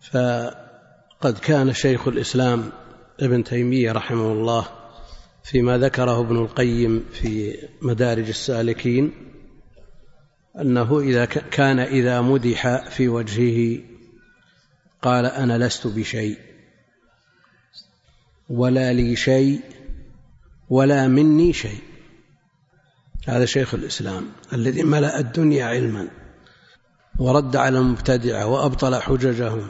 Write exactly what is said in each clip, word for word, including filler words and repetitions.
فقد كان شيخ الإسلام ابن تيمية رحمه الله فيما ذكره ابن القيم في مدارج السالكين أنه إذا كان إذا مدح في وجهه قال أنا لست بشيء ولا لي شيء ولا مني شيء. هذا شيخ الإسلام الذي ملأ الدنيا علما ورد على المبتدعة وأبطل حججهم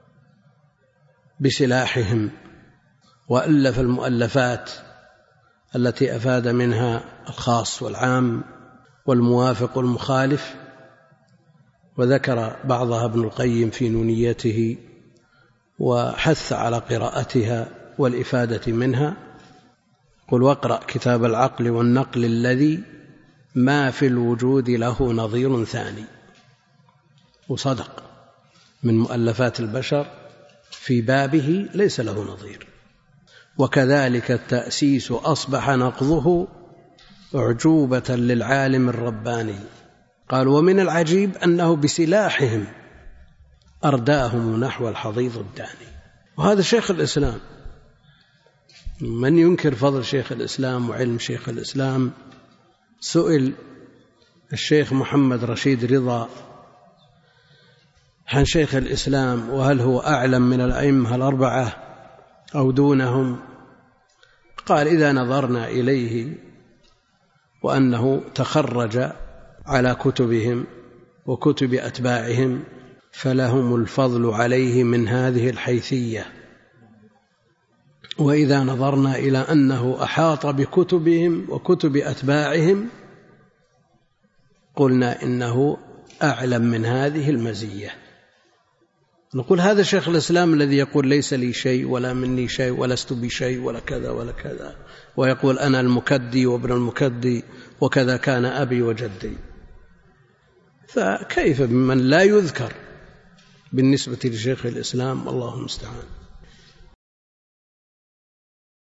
بسلاحهم، وألف المؤلفات التي أفاد منها الخاص والعام والموافق والمخالف، وذكر بعضها ابن القيم في نونيته وحث على قراءتها والإفادة منها. قل واقرأ كتاب العقل والنقل الذي ما في الوجود له نظير ثاني. وصدق، من مؤلفات البشر في بابه ليس له نظير. وكذلك التأسيس أصبح نقضه أعجوبة للعالم الرباني. قال ومن العجيب أنه بسلاحهم أرداهم نحو الحضيض الداني. وهذا شيخ الإسلام. من ينكر فضل شيخ الإسلام وعلم شيخ الإسلام؟ سئل الشيخ محمد رشيد رضا عن شيخ الإسلام وهل هو أعلم من الأئمة الأربعة أو دونهم؟ قال إذا نظرنا إليه وأنه تخرج على كتبهم وكتب أتباعهم فلهم الفضل عليه من هذه الحيثية، وإذا نظرنا إلى أنه أحاط بكتبهم وكتب أتباعهم قلنا إنه أعلم من هذه المزية. نقول هذا شيخ الإسلام الذي يقول ليس لي شيء ولا مني شيء ولست بشيء ولا كذا ولا كذا، ويقول أنا المكدي وابن المكدي وكذا كان أبي وجدي، فكيف بمن لا يذكر بالنسبة لشيخ الإسلام؟ الله المستعان.